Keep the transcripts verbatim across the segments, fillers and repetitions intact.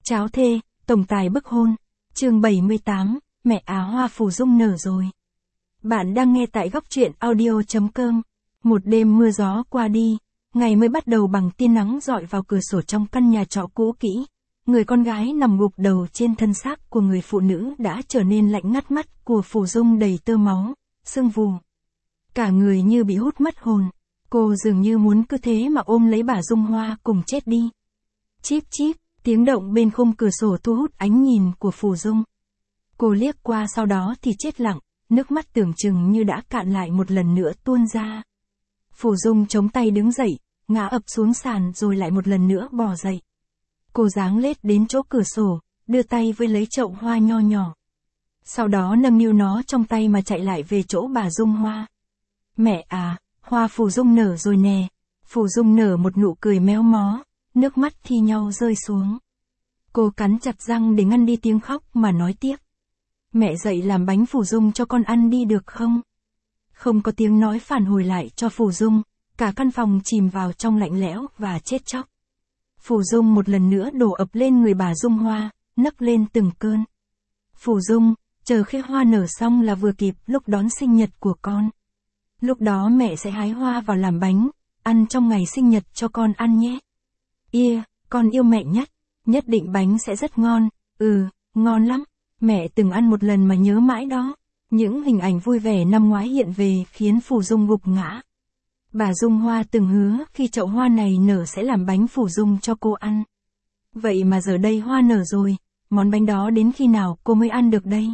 Cháo thê, tổng tài bức hôn. Chương bảy mươi tám, mẹ à hoa phù dung nở rồi. Bạn đang nghe tại góc truyện audio chấm com. Một đêm mưa gió qua đi, ngày mới bắt đầu bằng tia nắng rọi vào cửa sổ trong căn nhà trọ cũ kỹ. Người con gái nằm gục đầu trên thân xác của người phụ nữ đã trở nên lạnh ngắt, mắt của Phù Dung đầy tơ máu, sưng vù. Cả người như bị hút mất hồn. Cô dường như muốn cứ thế mà ôm lấy bà Dung Hoa cùng chết đi. Chíp chíp, tiếng động bên khung cửa sổ thu hút ánh nhìn của Phù Dung. Cô liếc qua sau đó thì chết lặng, nước mắt tưởng chừng như đã cạn lại một lần nữa tuôn ra. Phù Dung chống tay đứng dậy, ngã ập xuống sàn rồi lại một lần nữa bò dậy. Cô giáng lết đến chỗ cửa sổ, đưa tay với lấy chậu hoa nho nhỏ. Sau đó nâng niu nó trong tay mà chạy lại về chỗ bà Dung Hoa. Mẹ à, hoa Phù Dung nở rồi nè. Phù Dung nở một nụ cười méo mó, nước mắt thi nhau rơi xuống. Cô cắn chặt răng để ngăn đi tiếng khóc mà nói tiếp. Mẹ dậy làm bánh Phù Dung cho con ăn đi được không? Không có tiếng nói phản hồi lại cho Phù Dung, cả căn phòng chìm vào trong lạnh lẽo và chết chóc. Phù Dung một lần nữa đổ ập lên người bà Dung Hoa, nấc lên từng cơn. Phù Dung, chờ khi hoa nở xong là vừa kịp lúc đón sinh nhật của con. Lúc đó mẹ sẽ hái hoa vào làm bánh, ăn trong ngày sinh nhật cho con ăn nhé. Ia, con yêu mẹ nhất, nhất định bánh sẽ rất ngon, ừ, ngon lắm, mẹ từng ăn một lần mà nhớ mãi đó. Những hình ảnh vui vẻ năm ngoái hiện về khiến Phù Dung gục ngã. Bà Dung Hoa từng hứa khi chậu hoa này nở sẽ làm bánh Phù Dung cho cô ăn. Vậy mà giờ đây hoa nở rồi, món bánh đó đến khi nào cô mới ăn được đây?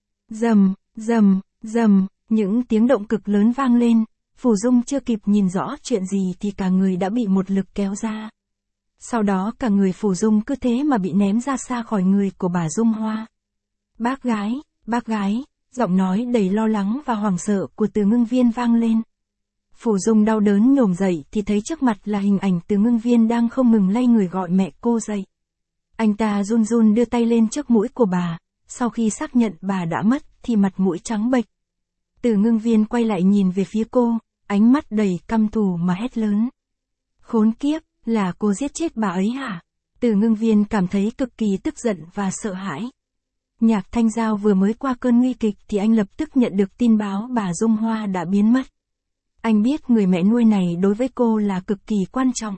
Rầm, rầm, rầm, những tiếng động cực lớn vang lên, Phù Dung chưa kịp nhìn rõ chuyện gì thì cả người đã bị một lực kéo ra. Sau đó cả người Phù Dung cứ thế mà bị ném ra xa khỏi người của bà Dung Hoa. Bác gái, bác gái, giọng nói đầy lo lắng và hoảng sợ của Từ Ngưng Viên vang lên. Phù Dung đau đớn nhổm dậy thì thấy trước mặt là hình ảnh Từ Ngưng Viên đang không ngừng lay người gọi mẹ cô dậy. Anh ta run run đưa tay lên trước mũi của bà, sau khi xác nhận bà đã mất thì mặt mũi trắng bệch. Từ Ngưng Viên quay lại nhìn về phía cô, ánh mắt đầy căm thù mà hét lớn. Khốn kiếp, là cô giết chết bà ấy hả? Từ Ngưng Viên cảm thấy cực kỳ tức giận và sợ hãi. Nhạc Thanh Giao vừa mới qua cơn nguy kịch thì anh lập tức nhận được tin báo bà Dung Hoa đã biến mất. Anh biết người mẹ nuôi này đối với cô là cực kỳ quan trọng.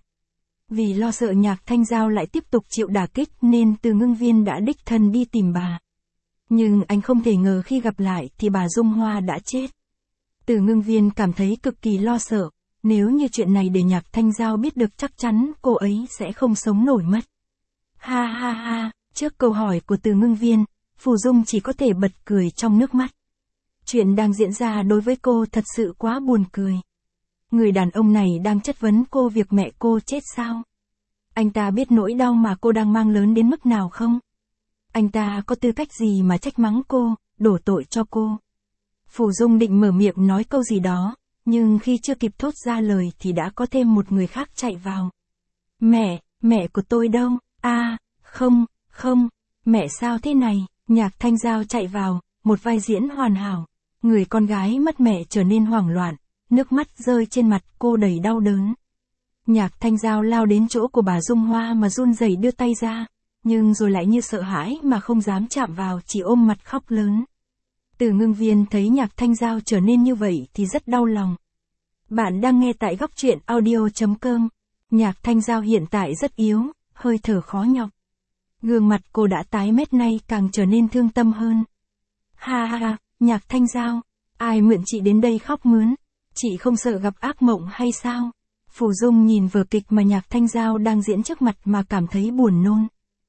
Vì lo sợ Nhạc Thanh Giao lại tiếp tục chịu đả kích nên Từ Ngưng Viên đã đích thân đi tìm bà. Nhưng anh không thể ngờ khi gặp lại thì bà Dung Hoa đã chết. Từ Ngưng Viên cảm thấy cực kỳ lo sợ, nếu như chuyện này để Nhạc Thanh Giao biết được chắc chắn cô ấy sẽ không sống nổi mất. Ha ha ha, trước câu hỏi của Từ Ngưng Viên, Phù Dung chỉ có thể bật cười trong nước mắt. Chuyện đang diễn ra đối với cô thật sự quá buồn cười. Người đàn ông này đang chất vấn cô việc mẹ cô chết sao? Anh ta biết nỗi đau mà cô đang mang lớn đến mức nào không? Anh ta có tư cách gì mà trách mắng cô, đổ tội cho cô? Phù Dung định mở miệng nói câu gì đó, nhưng khi chưa kịp thốt ra lời thì đã có thêm một người khác chạy vào. Mẹ, mẹ của tôi đâu? A, à, không, không, mẹ sao thế này? Nhạc Thanh Giao chạy vào, một vai diễn hoàn hảo. Người con gái mất mẹ trở nên hoảng loạn, nước mắt rơi trên mặt cô đầy đau đớn. Nhạc Thanh Giao lao đến chỗ của bà Dung Hoa mà run rẩy đưa tay ra, nhưng rồi lại như sợ hãi mà không dám chạm vào, chỉ ôm mặt khóc lớn. Từ Ngưng Viên thấy Nhạc Thanh Giao trở nên như vậy thì rất đau lòng. Bạn đang nghe tại góc truyện audio chấm com. Nhạc Thanh Giao hiện tại rất yếu, hơi thở khó nhọc. Gương mặt cô đã tái mét nay càng trở nên thương tâm hơn. Ha ha ha, Nhạc Thanh Giao, ai mượn chị đến đây khóc mướn? Chị không sợ gặp ác mộng hay sao? Phù Dung nhìn vở kịch mà Nhạc Thanh Giao đang diễn trước mặt mà cảm thấy buồn nôn.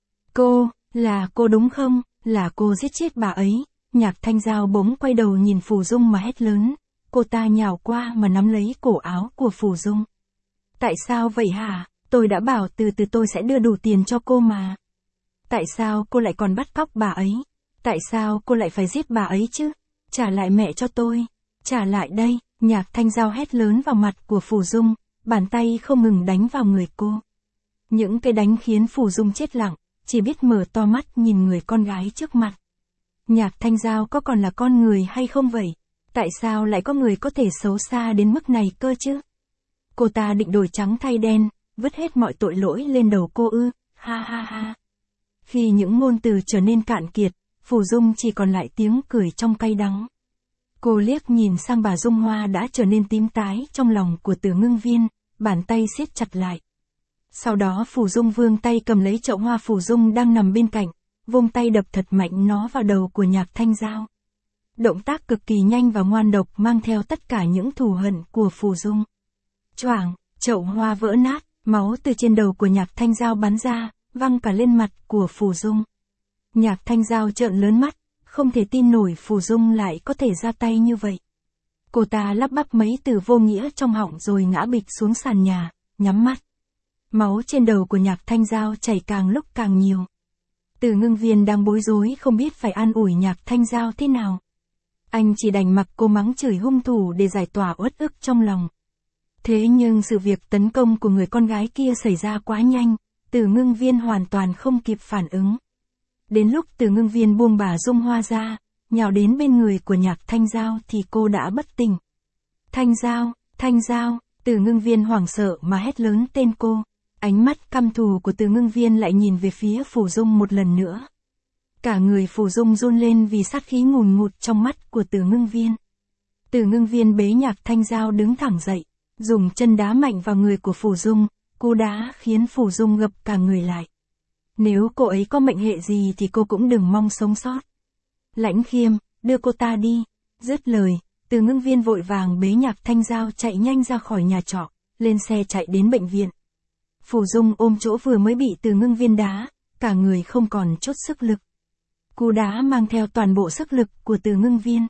Cô, là cô đúng không? Là cô giết chết bà ấy. Nhạc Thanh Giao bỗng quay đầu nhìn Phù Dung mà hét lớn. Cô ta nhào qua mà nắm lấy cổ áo của Phù Dung. Tại sao vậy hả? Tôi đã bảo từ từ tôi sẽ đưa đủ tiền cho cô mà. Tại sao cô lại còn bắt cóc bà ấy? Tại sao cô lại phải giết bà ấy chứ? Trả lại mẹ cho tôi. Trả lại đây. Nhạc Thanh Giao hét lớn vào mặt của Phù Dung, bàn tay không ngừng đánh vào người cô. Những cái đánh khiến Phù Dung chết lặng, chỉ biết mở to mắt nhìn người con gái trước mặt. Nhạc Thanh Giao có còn là con người hay không vậy? Tại sao lại có người có thể xấu xa đến mức này cơ chứ? Cô ta định đổi trắng thay đen, vứt hết mọi tội lỗi lên đầu cô ư? Ha ha ha. Khi những ngôn từ trở nên cạn kiệt, Phù Dung chỉ còn lại tiếng cười trong cay đắng. Cô liếc nhìn sang bà Dung Hoa đã trở nên tím tái trong lòng của Từ Ngưng Viên, bàn tay siết chặt lại. Sau đó Phù Dung vươn tay cầm lấy chậu hoa Phù Dung đang nằm bên cạnh, vung tay đập thật mạnh nó vào đầu của Nhạc Thanh Giao. Động tác cực kỳ nhanh và ngoan độc mang theo tất cả những thù hận của Phù Dung. Choảng, chậu hoa vỡ nát, máu từ trên đầu của Nhạc Thanh Giao bắn ra, văng cả lên mặt của Phù Dung. Nhạc Thanh Giao trợn lớn mắt, không thể tin nổi Phù Dung lại có thể ra tay như vậy. Cô ta lắp bắp mấy từ vô nghĩa trong họng rồi ngã bịch xuống sàn nhà, nhắm mắt. Máu trên đầu của Nhạc Thanh Giao chảy càng lúc càng nhiều. Từ Ngưng Viên đang bối rối không biết phải an ủi Nhạc Thanh Giao thế nào. Anh chỉ đành mặc cô mắng chửi hung thủ để giải tỏa uất ức trong lòng. Thế nhưng sự việc tấn công của người con gái kia xảy ra quá nhanh, Từ Ngưng Viên hoàn toàn không kịp phản ứng. Đến lúc Từ Ngưng Viên buông bà Dung Hoa ra, nhào đến bên người của Nhạc Thanh Giao thì cô đã bất tỉnh. Thanh Giao, Thanh Giao, Từ Ngưng Viên hoảng sợ mà hét lớn tên cô. Ánh mắt căm thù của Từ Ngưng Viên lại nhìn về phía Phù Dung một lần nữa. Cả người Phù Dung run lên vì sát khí ngùn ngụt trong mắt của Từ Ngưng Viên. Từ Ngưng Viên bế Nhạc Thanh Giao đứng thẳng dậy, dùng chân đá mạnh vào người của Phù Dung, cú đá khiến Phù Dung gập cả người lại. Nếu cô ấy có mệnh hệ gì thì cô cũng đừng mong sống sót. Lãnh Khiêm, đưa cô ta đi. Dứt lời, Từ Ngưng Viên vội vàng bế Nhạc Thanh Giao chạy nhanh ra khỏi nhà trọ, lên xe chạy đến bệnh viện. Phù Dung ôm chỗ vừa mới bị Từ Ngưng Viên đá, cả người không còn chút sức lực. Cú đá mang theo toàn bộ sức lực của Từ Ngưng Viên.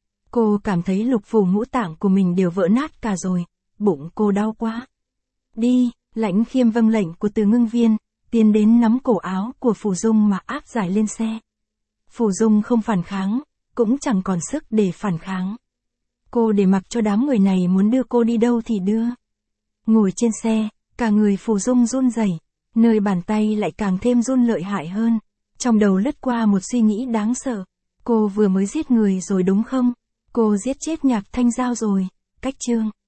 Cô cảm thấy lục phủ ngũ tạng của mình đều vỡ nát cả rồi, bụng cô đau quá. Đi, Lãnh Khiêm vâng lệnh của Từ Ngưng Viên, tiến đến nắm cổ áo của Phù Dung mà áp giải lên xe. Phù Dung không phản kháng, cũng chẳng còn sức để phản kháng. Cô để mặc cho đám người này muốn đưa cô đi đâu thì đưa. Ngồi trên xe, cả người Phù Dung run rẩy, nơi bàn tay lại càng thêm run lợi hại hơn. Trong đầu lướt qua một suy nghĩ đáng sợ. Cô vừa mới giết người rồi đúng không? Cô giết chết Nhạc Thanh Giao rồi, cách chương.